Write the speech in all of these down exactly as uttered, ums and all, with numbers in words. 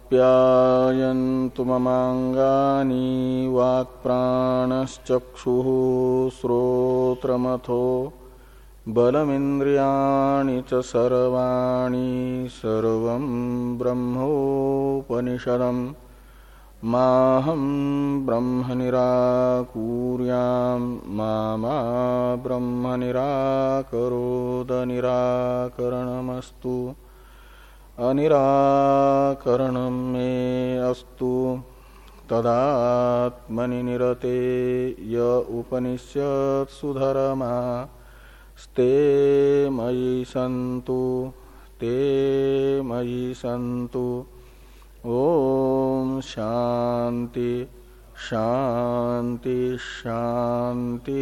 आप्यायन्तु ममाङ्गानि वाक्प्राणश्चक्षुः श्रोत्रमथो बलमिन्द्रियाणि च सर्वाणि सर्वं ब्रह्मोपनिषदम् माहं ब्रह्म निराकुर्यां मा मा ब्रह्म निराकरोद निराकरणमस्तु अनिराकरणं मे अस्तु। तदात्मनि निरते य उपनिषत्सु धर्मा स्ते मयि सन्तु ते मयि सन्तु। ओम शांति शांति शांति।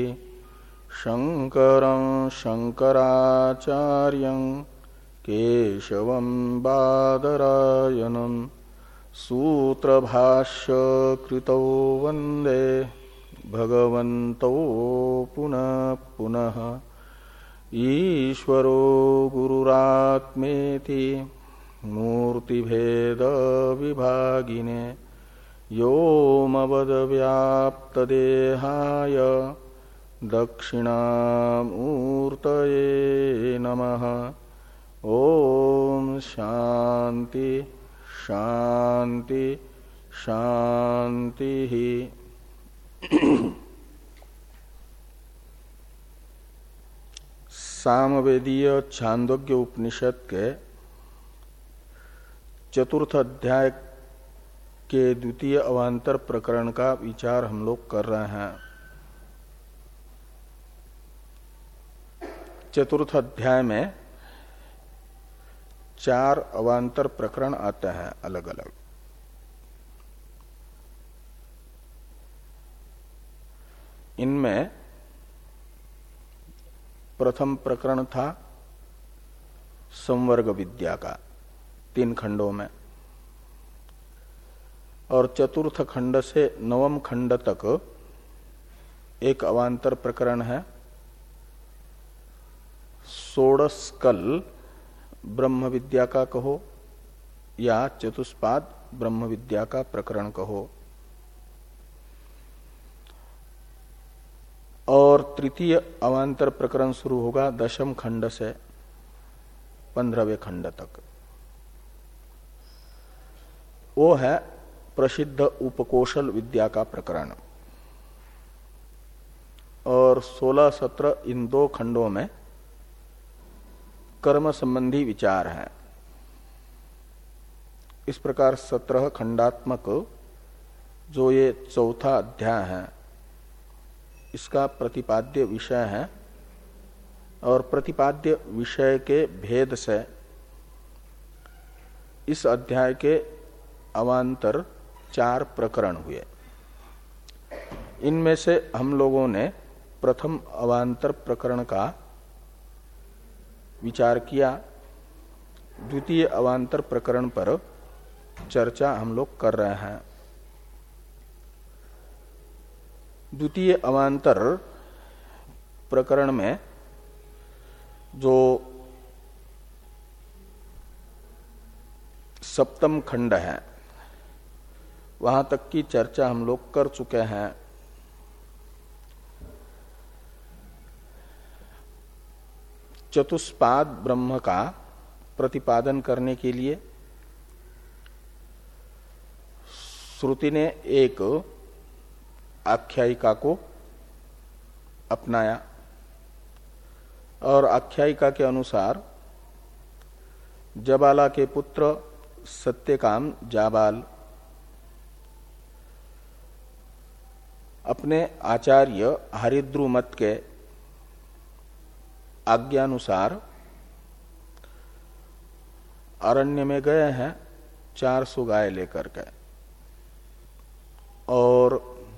शंकरं शंकराचार्यं केशवं बादरायणं सूत्रभाष्य कृतौ वंदे भगवन्तौ पुनः पुनः। ईश्वरो गुरुरात्मेति मूर्तिभेद विभागिने व्योमवद्व्याप्तदेहाय दक्षिणामूर्तये नमः। ओम शांति शांति शांति। सामवेदीय छांदोग्य उपनिषद के चतुर्थ अध्याय के द्वितीय अवान्तर प्रकरण का विचार हम लोग कर रहे हैं। चतुर्थ अध्याय में चार अवान्तर प्रकरण आते हैं अलग अलग। इनमें प्रथम प्रकरण था संवर्ग विद्या का, तीन खंडों में, और चतुर्थ खंड से नवम खंड तक एक अवान्तर प्रकरण है षोडशकल ब्रह्म विद्या का कहो या चतुष्पाद ब्रह्म विद्या का प्रकरण कहो। और तृतीय अवान्तर प्रकरण शुरू होगा दशम खंड से पंद्रहवें खंड तक। वो है प्रसिद्ध उपकोशल विद्या का प्रकरण। और सोलह सत्रह इन दो खंडों में कर्म संबंधी विचार है। इस प्रकार सत्रह खंडात्मक जो ये चौथा अध्याय है इसका प्रतिपाद्य विषय है। और प्रतिपाद्य विषय के भेद से इस अध्याय के अवान्तर चार प्रकरण हुए। इनमें से हम लोगों ने प्रथम अवान्तर प्रकरण का विचार किया। द्वितीय अवान्तर प्रकरण पर चर्चा हम लोग कर रहे हैं। द्वितीय अवान्तर प्रकरण में जो सप्तम खंड है वहां तक की चर्चा हम लोग कर चुके हैं। चतुष्पाद ब्रह्म का प्रतिपादन करने के लिए श्रुति ने एक आख्यायिका को अपनाया और आख्यायिका के अनुसार जबाला के पुत्र सत्यकाम जाबाल अपने आचार्य हरिद्रुमत के आज्ञानुसार अरण्य में गए हैं चार सौ गाय लेकर के। और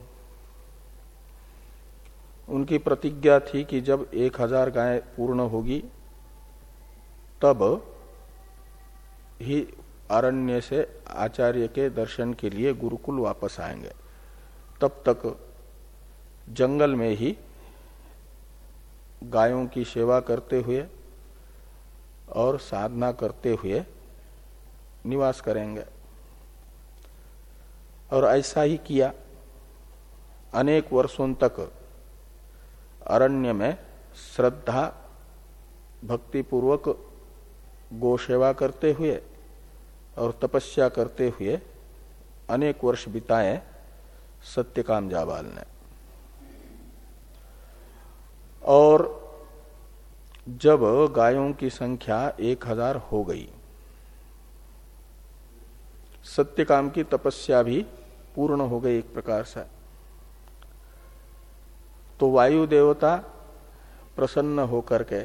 उनकी प्रतिज्ञा थी कि जब एक हजार गाय पूर्ण होगी तब ही अरण्य से आचार्य के दर्शन के लिए गुरुकुल वापस आएंगे। तब तक जंगल में ही गायों की सेवा करते हुए और साधना करते हुए निवास करेंगे। और ऐसा ही किया। अनेक वर्षों तक अरण्य में श्रद्धा भक्तिपूर्वक गो सेवा करते हुए और तपस्या करते हुए अनेक वर्ष बिताए सत्यकाम जाबाल ने। और जब गायों की संख्या एक हजार हो गई, सत्यकाम की तपस्या भी पूर्ण हो गई एक प्रकार से, तो वायु देवता प्रसन्न होकर के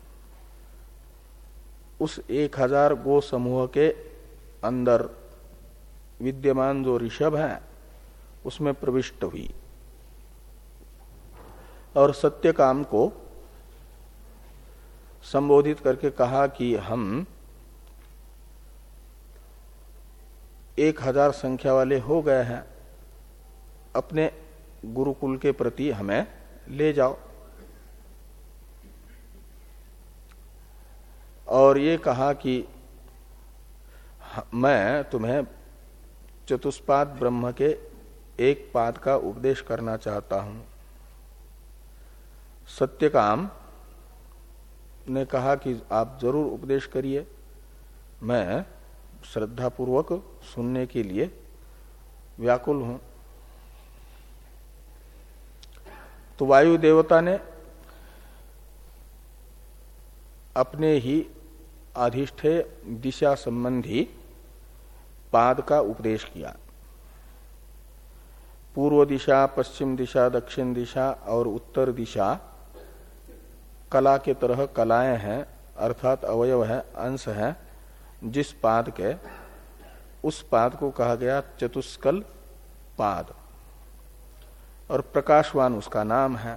उस एक हजार गो समूह के अंदर विद्यमान जो ऋषभ है उसमें प्रविष्ट हुई और सत्यकाम को संबोधित करके कहा कि हम एक हजार संख्या वाले हो गए हैं, अपने गुरुकुल के प्रति हमें ले जाओ। और ये कहा कि मैं तुम्हें चतुष्पाद ब्रह्म के एक पाद का उपदेश करना चाहता हूं। सत्यकाम ने कहा कि आप जरूर उपदेश करिए, मैं श्रद्धापूर्वक सुनने के लिए व्याकुल हूं। तो वायु देवता ने अपने ही अधिष्ठेय दिशा संबंधी पाद का उपदेश किया। पूर्व दिशा, पश्चिम दिशा, दक्षिण दिशा और उत्तर दिशा कला के तरह कलाएं हैं, अर्थात अवयव है, अंश है। जिस पाद के, उस पाद को कहा गया चतुष्कल पाद और प्रकाशवान उसका नाम है।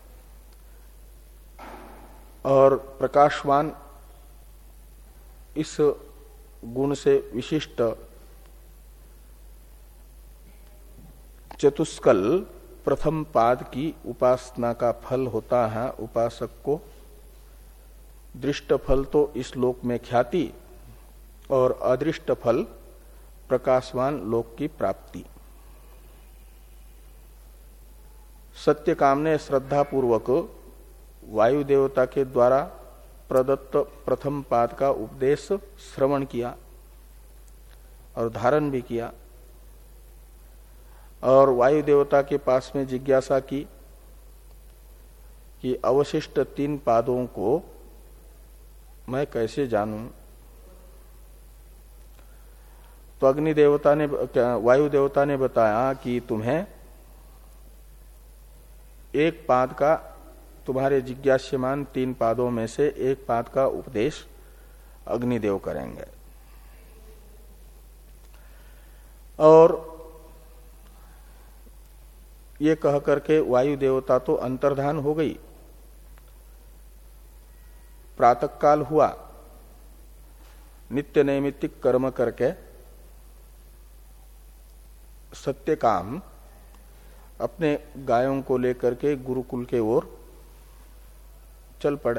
और प्रकाशवान इस गुण से विशिष्ट चतुष्कल प्रथम पाद की उपासना का फल होता है उपासक को। दृष्ट फल तो इस लोक में ख्याति और अदृष्ट फल प्रकाशवान लोक की प्राप्ति। सत्यकाम ने श्रद्धापूर्वक वायु देवता के द्वारा प्रदत्त प्रथम पाद का उपदेश श्रवण किया और धारण भी किया। और वायु देवता के पास में जिज्ञासा की कि अवशिष्ट तीन पादों को मैं कैसे जानूं। तो अग्नि देवता ने, वायु देवता ने बताया कि तुम्हें एक पाद का, तुम्हारे जिज्ञास्यमान तीन पादों में से एक पाद का उपदेश अग्निदेव करेंगे। और ये कह करके वायु देवता तो अंतर्धान हो गई। प्रातः काल हुआ, नित्य नैमित्तिक कर्म करके सत्यकाम अपने गायों को लेकर के गुरुकुल के ओर चल पड़े।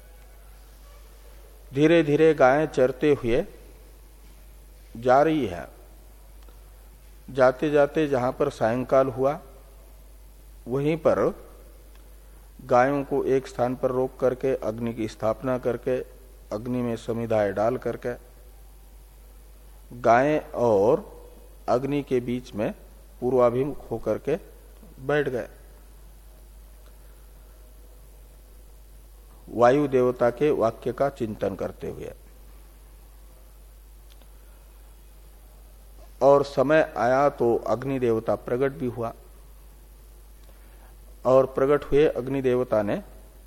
धीरे धीरे गायें चरते हुए जा रही है। जाते जाते जहां पर सायंकाल हुआ वहीं पर गायों को एक स्थान पर रोक करके अग्नि की स्थापना करके अग्नि में समिधाएं डाल करके गायें और अग्नि के बीच में पूर्वाभिमुख होकर के बैठ गए। वायु देवता के वाक्य का चिंतन करते हुए। और समय आया तो अग्नि देवता प्रकट भी हुआ और प्रकट हुए अग्नि देवता ने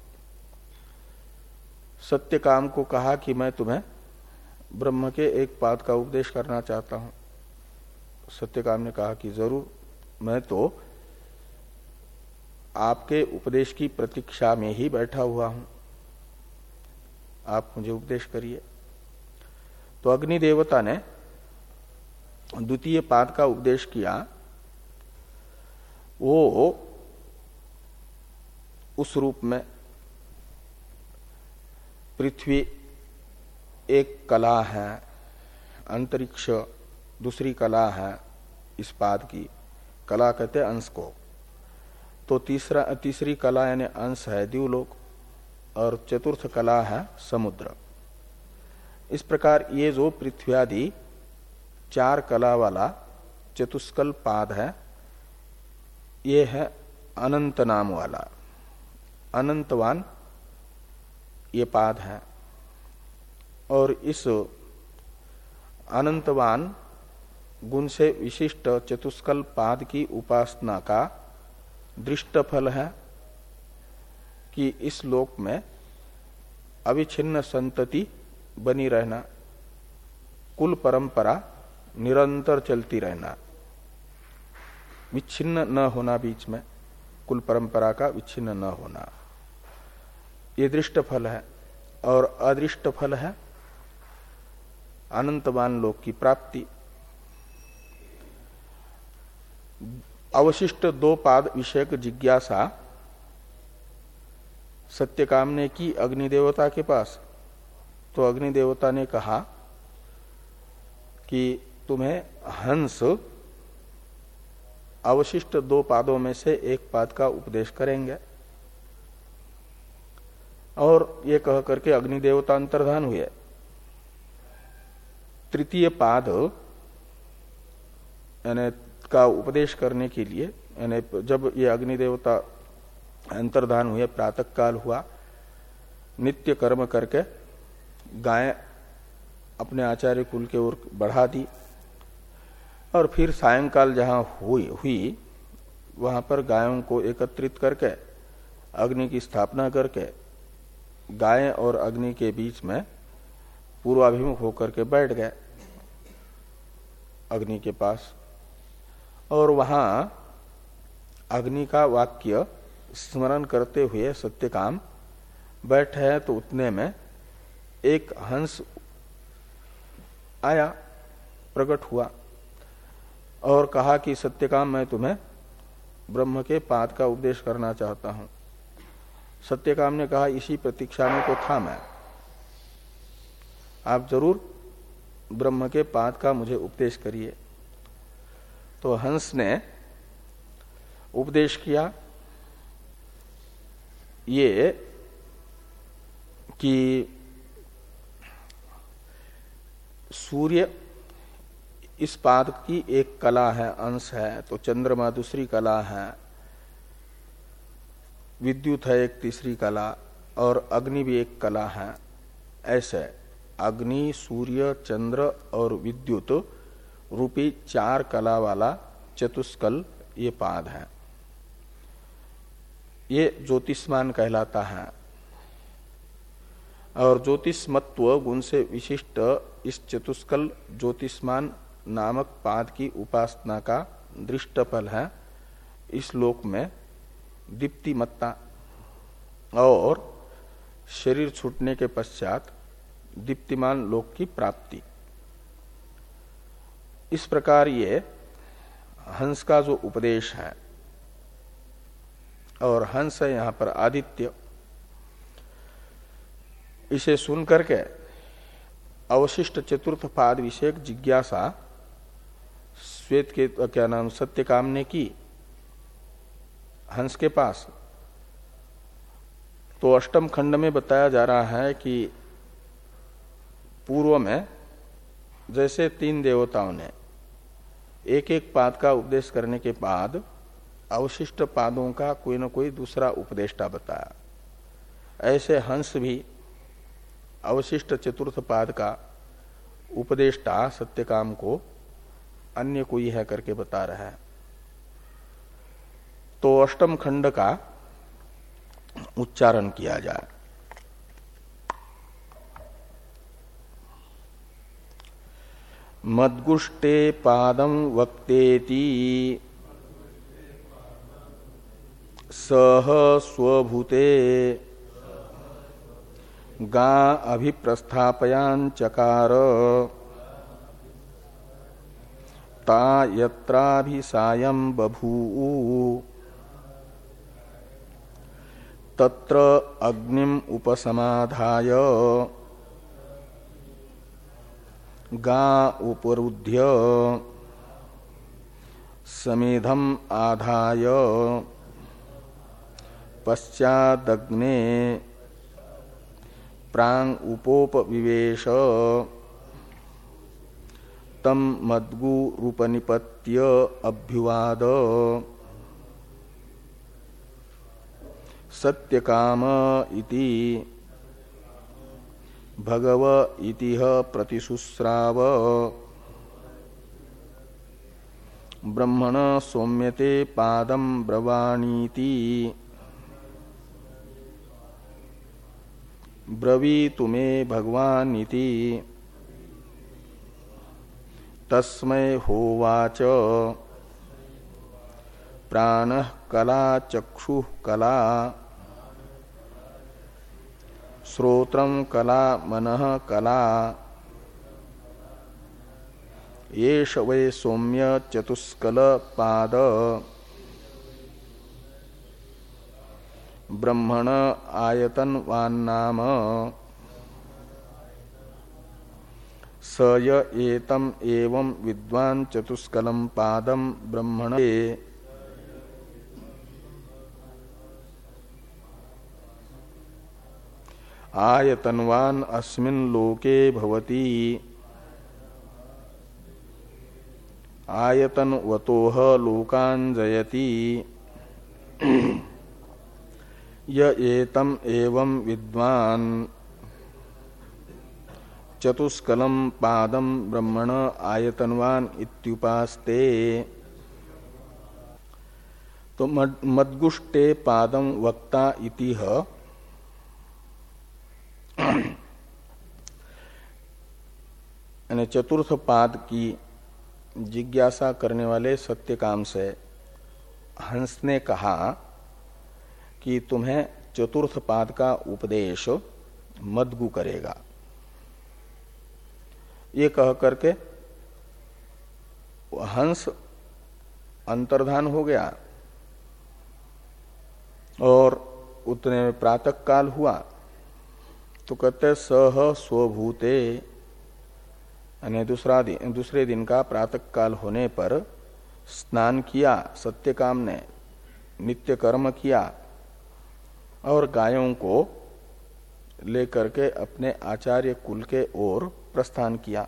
सत्यकाम को कहा कि मैं तुम्हें ब्रह्म के एक पाद का उपदेश करना चाहता हूं। सत्यकाम ने कहा कि जरूर, मैं तो आपके उपदेश की प्रतीक्षा में ही बैठा हुआ हूं, आप मुझे उपदेश करिए। तो अग्नि देवता ने द्वितीय पाद का उपदेश किया। वो उस रूप में पृथ्वी एक कला है, अंतरिक्ष दूसरी कला है, इस पाद की। कला कहते अंश को। तो तीसरा तीसरी कला यानी अंश है द्युलोक और चतुर्थ कला है समुद्र। इस प्रकार ये जो पृथ्वी आदि चार कला वाला चतुष्कल पाद है, ये है अनंत नाम वाला, अनंतवान ये पाद है। और इस अनंतवान गुण से विशिष्ट चतुष्कल पाद की उपासना का दृष्ट फल है कि इस लोक में अविच्छिन्न संतति बनी रहना, कुल परंपरा निरंतर चलती रहना, विच्छिन्न न होना, बीच में कुल परंपरा का विच्छिन्न न होना, ये दृष्ट फल है। और अदृष्ट फल है अनंतवान लोक की प्राप्ति। अवशिष्ट दो पाद विषयक जिज्ञासा सत्यकाम ने की अग्निदेवता के पास, तो अग्निदेवता ने कहा कि तुम्हें हंस अवशिष्ट दो पादों में से एक पाद का उपदेश करेंगे। और ये कह करके अग्निदेवता अंतर्धान हुए। तृतीय पाद यानी का उपदेश करने के लिए, यानी जब ये अग्निदेवता अंतर्धान हुए, प्रातः काल हुआ, नित्य कर्म करके गाय अपने आचार्य कुल के ओर बढ़ा दी। और फिर सायंकाल जहां हुई हुई वहां पर गायों को एकत्रित करके अग्नि की स्थापना करके गाय और अग्नि के बीच में पूर्वाभिमुख होकर के बैठ गए अग्नि के पास। और वहां अग्नि का वाक्य स्मरण करते हुए सत्यकाम बैठे हैं, तो उतने में एक हंस आया, प्रकट हुआ और कहा कि सत्यकाम मैं तुम्हें ब्रह्म के पाद का उपदेश करना चाहता हूं। सत्यकाम ने कहा इसी प्रतीक्षा में तो था मैं, आप जरूर ब्रह्म के पाद का मुझे उपदेश करिए। तो हंस ने उपदेश किया ये कि सूर्य इस पाद की एक कला है, अंश है, तो चंद्रमा दूसरी कला है, विद्युत है एक तीसरी कला, और अग्नि भी एक कला है। ऐसे अग्नि, सूर्य, चंद्र और विद्युत रूपी चार कला वाला चतुष्कल ये पाद है। ये ज्योतिष्मान कहलाता है। और ज्योतिष्मत्व गुण से विशिष्ट इस चतुष्कल ज्योतिष्मान नामक पाद की उपासना का दृष्ट फल है इस लोक में दीप्तिमत्ता और शरीर छूटने के पश्चात दीप्तिमान लोक की प्राप्ति। इस प्रकार ये हंस का जो उपदेश है, और हंस है यहां पर आदित्य, इसे सुन करके अवशिष्ट चतुर्थ पाद विषयक जिज्ञासा श्वेत के क्या नाम सत्यकाम ने की हंस के पास। तो अष्टम खंड में बताया जा रहा है कि पूर्व में जैसे तीन देवताओं ने एक एक पाद का उपदेश करने के बाद अवशिष्ट पादों का कोई न कोई दूसरा उपदेष्टा बताया, ऐसे हंस भी अवशिष्ट चतुर्थ पाद का उपदेष्टा सत्यकाम को अन्य कोई है करके बता रहा है। तो अष्टम खंड का उच्चारण किया जाए। मद्गुष्टे पादम वक्तेति सह स्वभूते गा अभिप्रस्थापयान चकार ता यत्राभिसायं बभूव तत्र अग्निम उपसमाधाय गा उपरुध्य समेधम आधाय पश्चादग्ने प्रांग उपोपविवेश तम मद्गु रूपनिपत्य अभ्युवाद सत्यकाम इति भगव इतिह प्रतिशुस्राव ब्रह्मण सौम्यते पादम ब्रवाणीति ब्रवीतु मे भगवानिति तस्मै होवाच प्राणः कला चक्षुः कला श्रोत्रं कला मनः कला येष वै सौम्य चतुष्कल पाद ब्रह्मण आयतनवान्नाम स य एतम एवं विद्वान चतुष्कलम पादम ब्रह्मण आयतनवान अस्मिन् लोके भवति आयतनवतोह लोकान् जयति य एतम एवं विद्वान चतुष्कलम पादम ब्रह्मण आयतनवान इत्युपास्ते। तो मद्गुष्टे पादम वक्ता इतिह यानी चतुर्थ पाद की जिज्ञासा करने वाले सत्यकाम से हंस ने कहा कि तुम्हें चतुर्थ पाद का उपदेश मद्गु करेगा। ये कह करके हंस अंतर्धान हो गया और उतने में प्रातः काल हुआ। तो कहते सह स्वभूते यानी दूसरा दिन दूसरे दिन का प्रातः काल होने पर स्नान किया सत्यकाम ने, नित्य कर्म किया और गायों को लेकर के अपने आचार्य कुल के ओर प्रस्थान किया।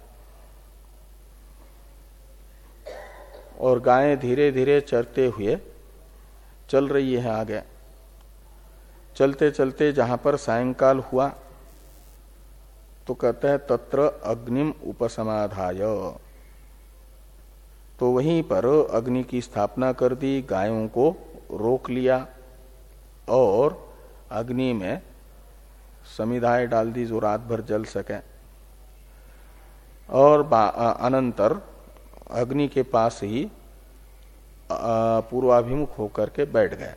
और गायें धीरे धीरे चरते हुए चल रही है आगे। चलते चलते जहां पर सायंकाल हुआ तो कहते हैं तत्र अग्निम उपसमाधाय, तो वहीं पर अग्नि की स्थापना कर दी, गायों को रोक लिया और अग्नि में समिधाएं डाल दी जो रात भर जल सके। और अनंतर अग्नि के पास ही पूर्वाभिमुख होकर के बैठ गए।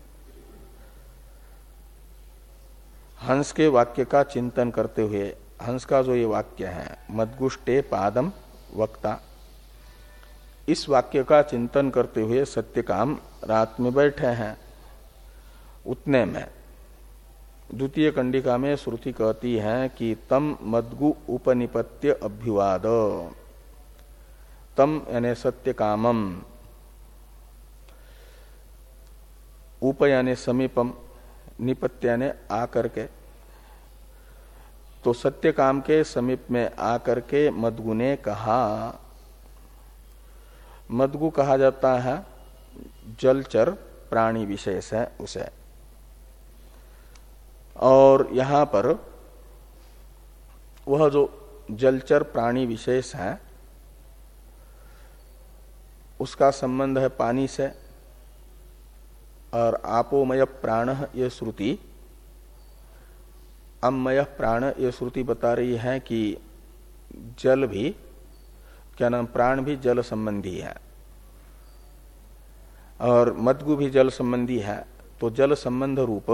हंस के वाक्य का चिंतन करते हुए, हंस का जो ये वाक्य है मद्गुष्टे पादम वक्ता, इस वाक्य का चिंतन करते हुए सत्यकाम रात में बैठे हैं। उतने में द्वितीय कंडिका में श्रुति कहती है कि तम मद्गु उपनिपत्य अभ्युवाद, तम यानी सत्यकामम, उप यानी समीपम, निपत्य यानी आकर के, तो सत्यकाम के समीप में आकर के मद्गु ने कहा। मद्गु कहा जाता है जलचर प्राणी विशेष है उसे। और यहां पर वह जो जलचर प्राणी विशेष है उसका संबंध है पानी से। और आपोमय प्राण ये श्रुति, अमय प्राण ये श्रुति बता रही है कि जल भी, क्या नाम, प्राण भी जल संबंधी है और मद्गु भी जल संबंधी है। तो जल संबंध रूप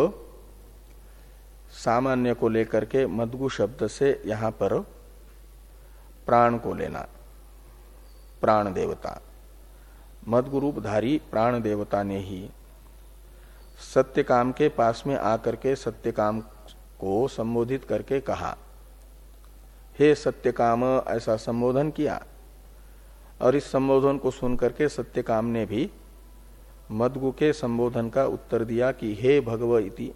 सामान्य को लेकर के मद्गु शब्द से यहां पर प्राण को लेना, प्राण देवता, मद्गु रूपधारी प्राण देवता ने ही सत्यकाम के पास में आकर के सत्यकाम को संबोधित करके कहा, हे सत्यकाम, ऐसा संबोधन किया। और इस संबोधन को सुन करके सत्यकाम ने भी मदगु के संबोधन का उत्तर दिया कि हे भगव इति।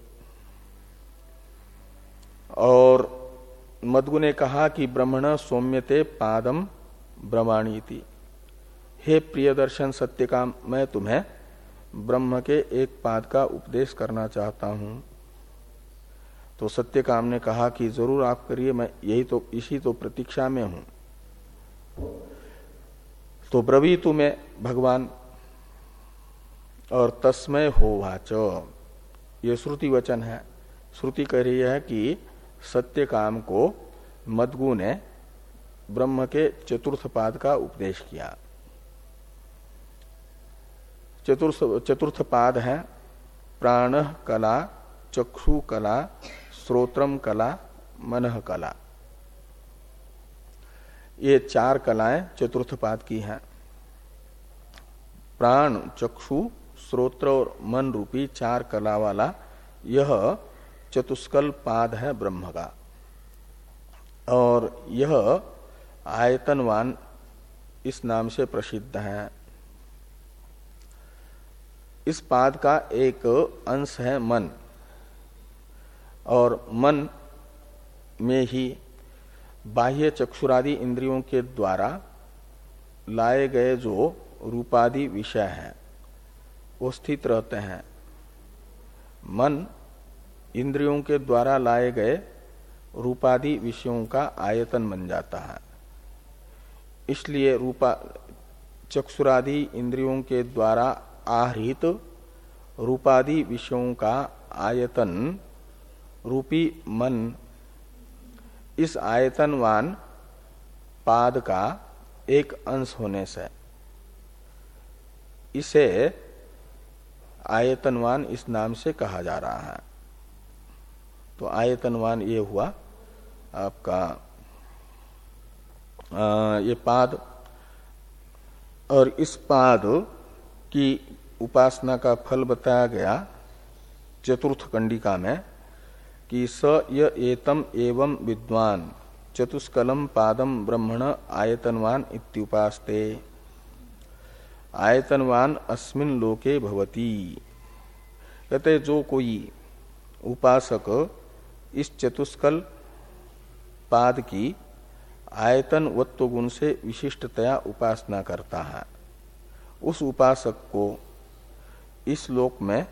और मदगु ने कहा कि ब्रह्मण सौम्यते पादम ब्रह्माणी इति। हे प्रियदर्शन सत्यकाम, मैं तुम्हें ब्रह्म के एक पाद का उपदेश करना चाहता हूं। तो सत्यकाम ने कहा कि जरूर आप करिए, मैं यही तो इसी तो प्रतीक्षा में हूं। तो ब्रवीतु में भगवान और तस्मय हो वाच, ये श्रुति वचन है। श्रुति कह रही है कि सत्यकाम को मदगु ने ब्रह्म के चतुर्थ पाद का उपदेश किया। चतुर्थ चतुर्थ पाद है प्राण कला, चक्षु कला, श्रोत्रम कला, मनः कला। ये चार कलाएं चतुर्थ पाद की हैं। प्राण, चक्षु, श्रोत्र और मन रूपी चार कला वाला यह चतुष्कल पाद है ब्रह्म का। और यह आयतनवान इस नाम से प्रसिद्ध है। इस पाद का एक अंश है मन, और मन में ही बाह्य चक्षुरादि इंद्रियों के द्वारा लाए गए जो रूपादि विषय हैं वो स्थित रहते हैं। मन इंद्रियों के द्वारा लाए गए रूपादि विषयों का आयतन बन जाता है। इसलिए रूपा चक्षुरादि इंद्रियों के द्वारा आहृत रूपादि विषयों का आयतन रूपी मन इस आयतनवान पाद का एक अंश होने से इसे आयतनवान इस नाम से कहा जा रहा है। तो आयतनवान ये हुआ आपका आ, ये पाद। और इस पाद की उपासना का फल बताया गया चतुर्थ कंडिका में कि स य एतम एवं विद्वान चतुष्कलम पादम ब्रह्मण आयतनवान इत्युपास्ते आयतनवान अस्मिन लोके भवति। कहते जो कोई उपासक इस चतुष्कल पाद की आयतन वत्व गुण से विशिष्टतया उपासना करता है, उस उपासक को इस लोक में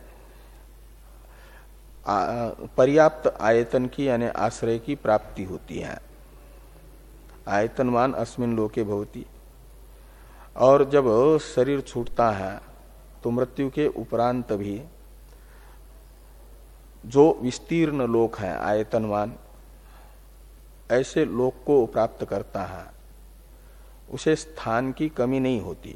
पर्याप्त आयतन की यानी आश्रय की प्राप्ति होती है। आयतनवान अस्मिन लोके भवति। और जब शरीर छूटता है तो मृत्यु के उपरांत भी जो विस्तीर्ण लोक है आयतनवान, ऐसे लोक को प्राप्त करता है, उसे स्थान की कमी नहीं होती।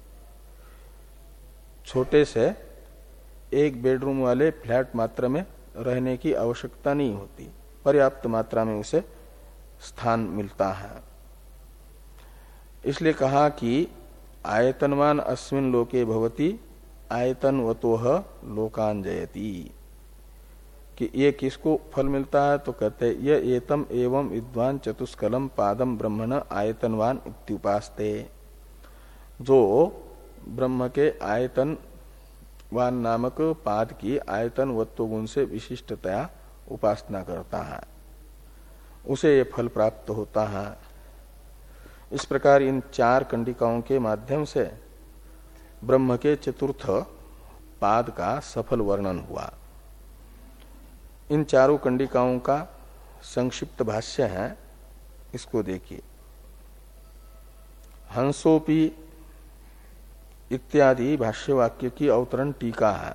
छोटे से एक बेडरूम वाले फ्लैट मात्रा में रहने की आवश्यकता नहीं होती, पर्याप्त मात्रा में उसे स्थान मिलता है। इसलिए कहा कि आयतनवान अस्मिन लोके भवति आयतनवतोह लोकान जयति, कि ये किसको फल मिलता है तो कहते ये एतम एवं विद्वान चतुष्कलम पादम ब्रह्मण आयतनवान इत्युपास्ते। जो ब्रह्म के आयतनवान नामक पाद की आयतन वत्व गुण से विशिष्टतया उपासना करता है, उसे ये फल प्राप्त होता है। इस प्रकार इन चार कंडिकाओं के माध्यम से ब्रह्म के चतुर्थ पाद का सफल वर्णन हुआ। इन चारों कंडिकाओं का संक्षिप्त भाष्य है, इसको देखिए। हंसोपि इत्यादि भाष्य वाक्य की अवतरण टीका है।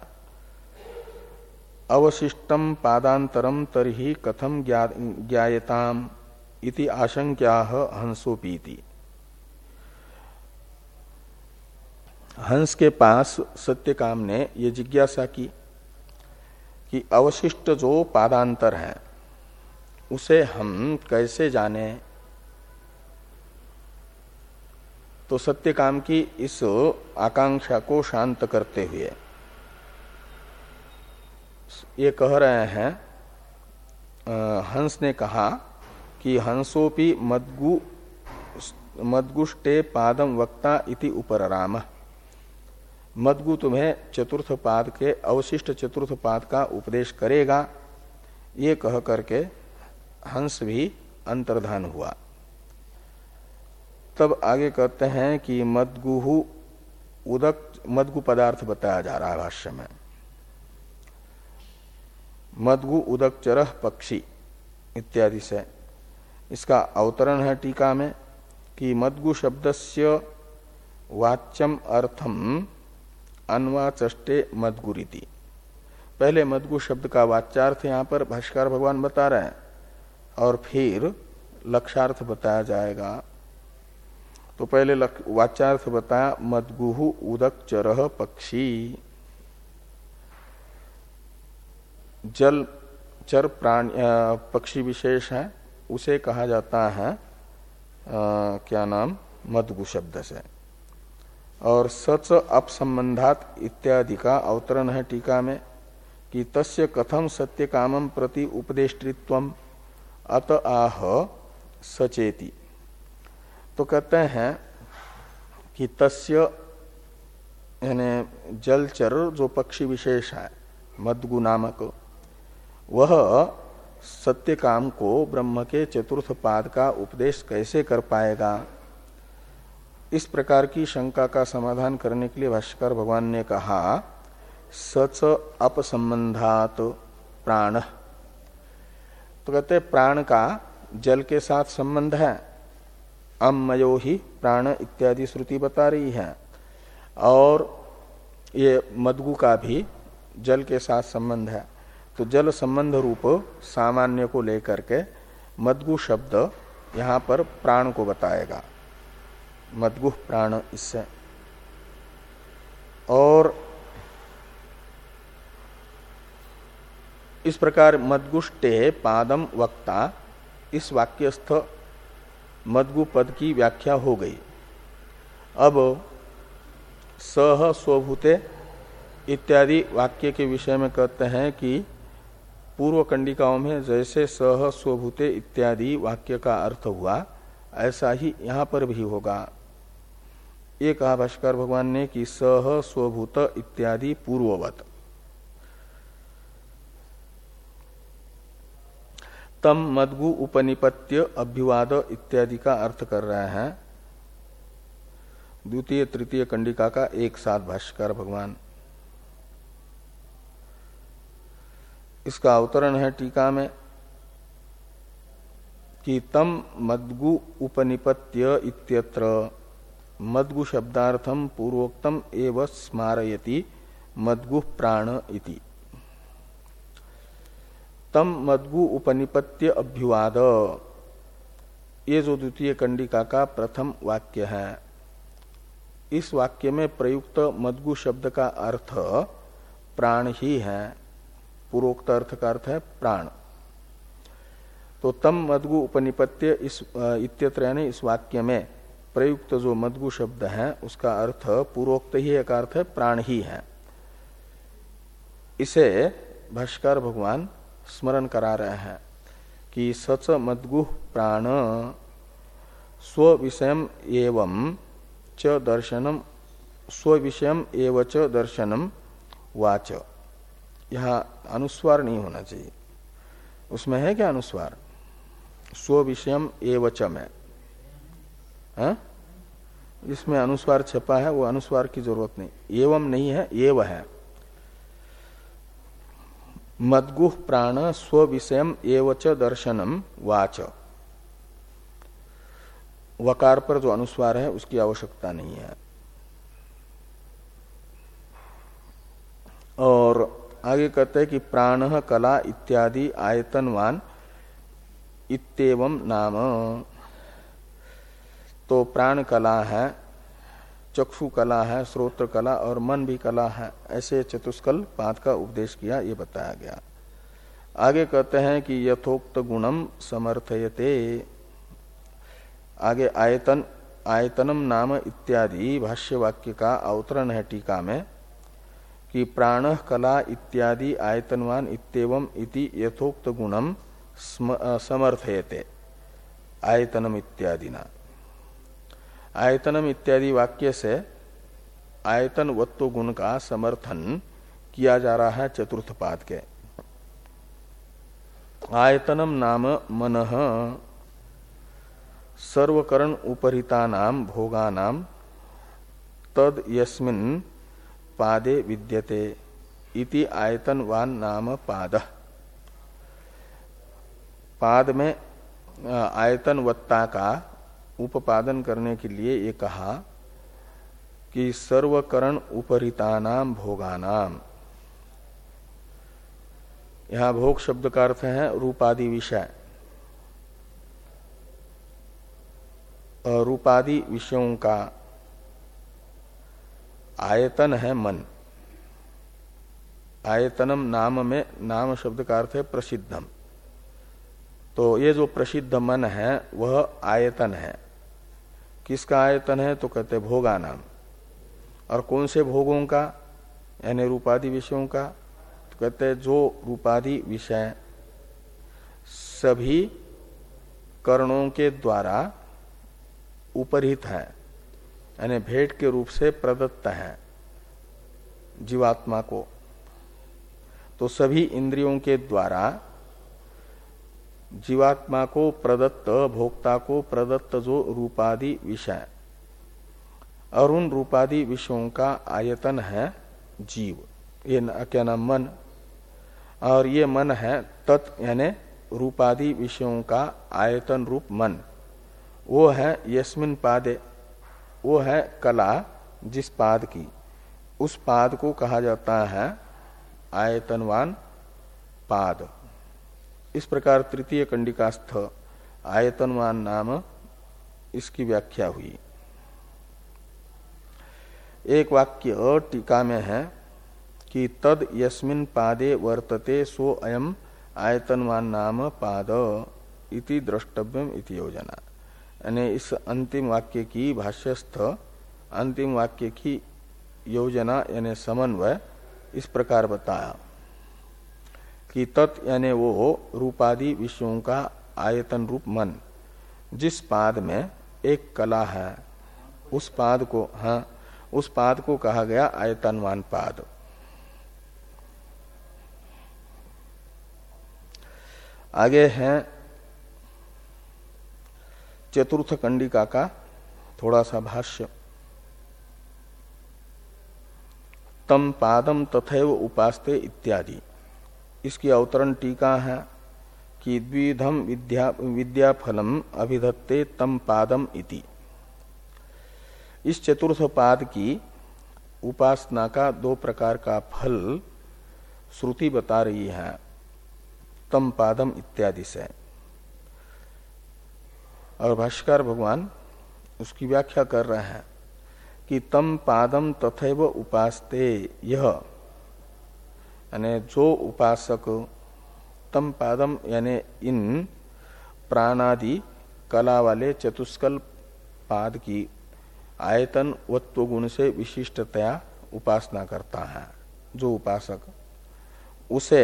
अवशिष्टम पादांतरम तरहि कथम ज्ञायताम इति आशंक्याह हंसोपीति। हंस के पास सत्यकाम ने ये जिज्ञासा की कि अवशिष्ट जो पादांतर है उसे हम कैसे जाने। तो सत्यकाम की इस आकांक्षा को शांत करते हुए ये कह रहे हैं, हंस ने कहा कि हंसोपि मद्गु मद्गुष्टे पादम वक्ता इति उपरराम। मद्गु तुम्हें चतुर्थ पाद के अवशिष्ट चतुर्थ पाद का उपदेश करेगा, ये कह करके हंस भी अंतर्धान हुआ। तब आगे कहते हैं कि मद्गुहु उदक, मद्गु पदार्थ बताया जा रहा है भाष्य में। मद्गु उदकचरः पक्षी इत्यादि से इसका अवतरण है टीका में कि मद्गु शब्दस्य वाच्यम अर्थम अन्वाचष्टे मद्गुरीति। पहले मद्गु शब्द का वाच्यार्थ यहाँ पर भाष्यकार भगवान बता रहे हैं और फिर लक्षार्थ बताया जाएगा। तो पहले वाच्यार्थ बताया मद्गुहु उदकचरः पक्षी। जल चर प्राणी पक्षी विशेष है, उसे कहा जाता है आ, क्या नाम मद्गु शब्द से। और सच अपसंबंधात इत्यादि का अवतरण है टीका में कि तस्य कथम सत्य कामम प्रति उपदेष्टृत्वम अत आह सचेति। तो कहते हैं कि तस्य यानी जलचर जो पक्षी विशेष है मद्गु नामक, वह सत्य काम को ब्रह्म के चतुर्थ पाद का उपदेश कैसे कर पाएगा। इस प्रकार की शंका का समाधान करने के लिए भाष्यकार भगवान ने कहा सच अपसंबंधात प्राण। तो कहते प्राण का जल के साथ संबंध है, अमयो ही प्राण इत्यादि श्रुति बता रही है, और ये मद्गु का भी जल के साथ संबंध है। तो जल संबंध रूप सामान्य को लेकर के मद्गु शब्द यहाँ पर प्राण को बताएगा, मद्गु प्राण इससे। और इस प्रकार मद्गुष्टे पादम वक्ता, इस वाक्यस्थ मद्गु पद की व्याख्या हो गई। अब सह स्वभूते इत्यादि वाक्य के विषय में कहते हैं कि पूर्व कंडिकाओं में जैसे सह स्वभूते इत्यादि वाक्य का अर्थ हुआ, ऐसा ही यहां पर भी होगा। ये कहा भाष्कर भगवान ने कि सह स्वभूत इत्यादि पूर्ववत। तम मद्गु उपनिपत्य अभ्युवाद इत्यादि का अर्थ कर रहे हैं द्वितीय तृतीय कंडिका का एक साथ भाष्यकार भगवान। इसका अवतरण है टीका में कि तम मद्गु उपनिपत्य इत्यत्र मद्गु शब्दार्थम पूर्वोक्तम एव स्मारयति मद्गु प्राण इति। तम मद्गु उपनिपत्य अभ्युवाद, ये जो द्वितीय कंडिका का प्रथम वाक्य है, इस वाक्य में प्रयुक्त मद्गु शब्द का अर्थ प्राण ही है। पूर्वोक्त अर्थ का अर्थ है प्राण। तो तम मद्गु उपनिपत्य इस इत्यत्र यानी इस वाक्य में प्रयुक्त जो मद्गु शब्द है उसका अर्थ पूर्वोक्त ही एक अर्थ है प्राण ही है। इसे भाष्कर भगवान स्मरण करा रहे हैं कि सच मद्गु प्राण स्व विषयम एवं च दर्शनम, स्व विषयम एव च दर्शनम वाच। यहाँ अनुस्वार नहीं होना चाहिए, उसमें है क्या अनुस्वार? स्व विषयम एव च में है? इसमें अनुस्वार छपा है, वो अनुस्वार की जरूरत नहीं, एवं नहीं है, एव है। मद्गु प्राण स्व विषयम एव च दर्शनम वाच। वकार पर जो अनुस्वार है उसकी आवश्यकता नहीं है। और आगे कहते हैं कि प्राण कला इत्यादि आयतनवान इत्येवं नाम। तो प्राण कला है, चक्षु कला है, श्रोत्र कला और मन भी कला है, ऐसे चतुष्कल पाद का उपदेश किया, ये बताया गया। आगे कहते हैं कि यथोक्त गुणम समर्थयते। आगे आयतन आयतनम नाम इत्यादि भाष्य वाक्य का अवतरण है टीका में कि प्राण कला इत्यादि आयतनवान इत्येवं इति यथोक्त गुणम समर्थयते आयतनम इत्यादि ना। आयतनम इत्यादि वाक्य से आयतन वत्व गुण का समर्थन किया जा रहा है चतुर्थ पाद के। आयतनम नाम मनः सर्वकरण उपरितानाम भोगानाम तद यस्मिन् पादे विद्यते इति आयतनवान नाम पाद। पाद में आयतनवत्ता का उपादन करने के लिए ये कहा कि सर्वकरण उपरितानाम भोगानाम। यहां भोग शब्द का अर्थ है रूपादि विषय। रूपादि विषयों का आयतन है मन। आयतनम नाम में नाम शब्द का अर्थ है प्रसिद्धम। तो ये जो प्रसिद्ध मन है वह आयतन है। किसका आयतन है? तो कहते भोगा नाम। और कौन से भोगों का? यानी रूपादि विषयों का। तो कहते जो रूपादि विषय सभी कर्णों के द्वारा उपरित है, यानी भेंट के रूप से प्रदत्त है जीवात्मा को। तो सभी इंद्रियों के द्वारा जीवात्मा को प्रदत्त, भोक्ता को प्रदत्त जो रूपादि विषय, और उन रूपादि विषयों का आयतन है जीव, ये क्या नाम मन। और ये मन है तत् यानी रूपादि विषयों का आयतन रूप मन। वो है यस्मिन पादे, वो है कला जिस पाद की, उस पाद को कहा जाता है आयतनवान पाद। इस प्रकार तृतीय कंडिकास्थ आयतनवान नाम इसकी व्याख्या हुई। एक वाक्य टीका में है कि तद यस्मिन पादे वर्तते सो अयम आयतनवान नाम पाद इति द्रष्टव्यम इति योजना। यानी इस अंतिम वाक्य की भाष्यस्थ अंतिम वाक्य की योजना यानी समन्वय इस प्रकार बताया कि तत् यानी वो रूपादि विषयों का आयतन रूप मन, जिस पाद में एक कला है उस पाद को, हाँ उस पाद को कहा गया आयतनवान पाद। आगे है चतुर्थ कंडिका का थोड़ा सा भाष्य। तम पादम तथैव उपास्ते इत्यादि। इसकी अवतरण टीका है कि द्विधम विद्या विद्याफलम अभिधत्ते तम पादम इति। इस चतुर्थ पाद की उपासना का दो प्रकार का फल श्रुति बता रही है तम पादम इत्यादि से। और भाष्यकार भगवान उसकी व्याख्या कर रहे हैं कि तम पादम तथैव उपास्ते, यह यानी जो उपासक तम पादम यानी इन प्राणादि कला वाले चतुष्कल पाद की आयतन वत्व गुण से विशिष्टतया उपासना करता है, जो उपासक उसे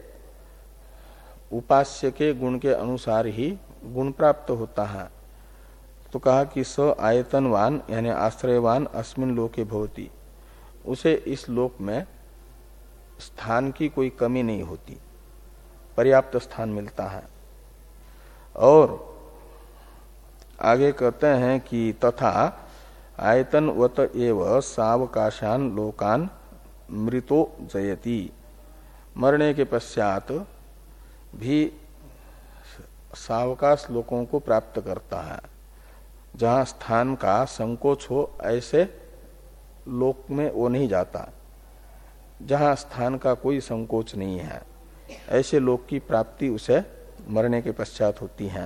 उपास्य के गुण के अनुसार ही गुण प्राप्त होता है। तो कहा कि स आयतनवान यानी आश्रयवान अस्मिन लोके भवति, उसे इस लोक में स्थान की कोई कमी नहीं होती, पर्याप्त स्थान मिलता है। और आगे कहते हैं कि तथा आयतनवत एव सावकाशान लोकान मृतो जयति, मरने के पश्चात भी सावकाश लोकों को प्राप्त करता है। जहां स्थान का संकोच हो ऐसे लोक में वो नहीं जाता, जहां स्थान का कोई संकोच नहीं है ऐसे लोक की प्राप्ति उसे मरने के पश्चात होती है।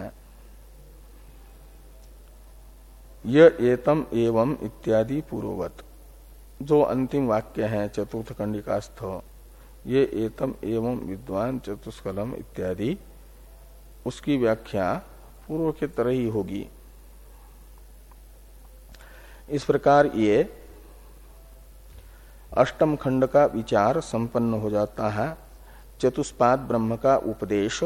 य एतम एवं इत्यादि पूर्ववत, जो अंतिम वाक्य है चतुर्थ कंडिकास्थ, ये एतम एवं विद्वान चतुष्कलम इत्यादि, उसकी व्याख्या पूर्व के तरह ही होगी। इस प्रकार ये अष्टम खंड का विचार संपन्न हो जाता है। चतुष्पाद ब्रह्म का उपदेश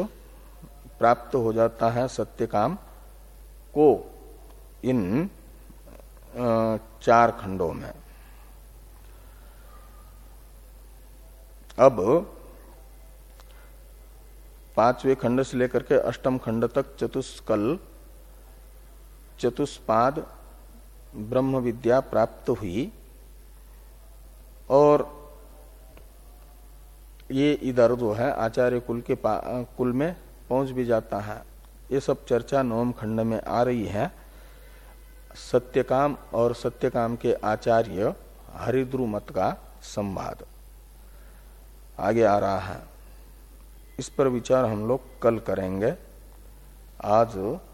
प्राप्त हो जाता है सत्यकाम को इन चार खंडों में। अब पांचवें खंड से लेकर के अष्टम खंड तक चतुष्कल चतुष्पाद ब्रह्म विद्या प्राप्त हुई और ये इधर जो है आचार्य कुल के कुल में पहुंच भी जाता है। ये सब चर्चा नवम खंड में आ रही है। सत्यकाम और सत्यकाम के आचार्य हरिद्रु मत का संवाद आगे आ रहा है। इस पर विचार हम लोग कल करेंगे। आज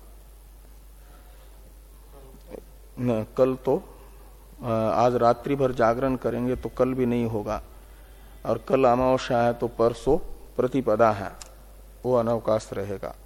न, कल तो आज रात्रि भर जागरण करेंगे तो कल भी नहीं होगा, और कल अमावस्या है तो परसों प्रतिपदा है, वो अनवकाश रहेगा।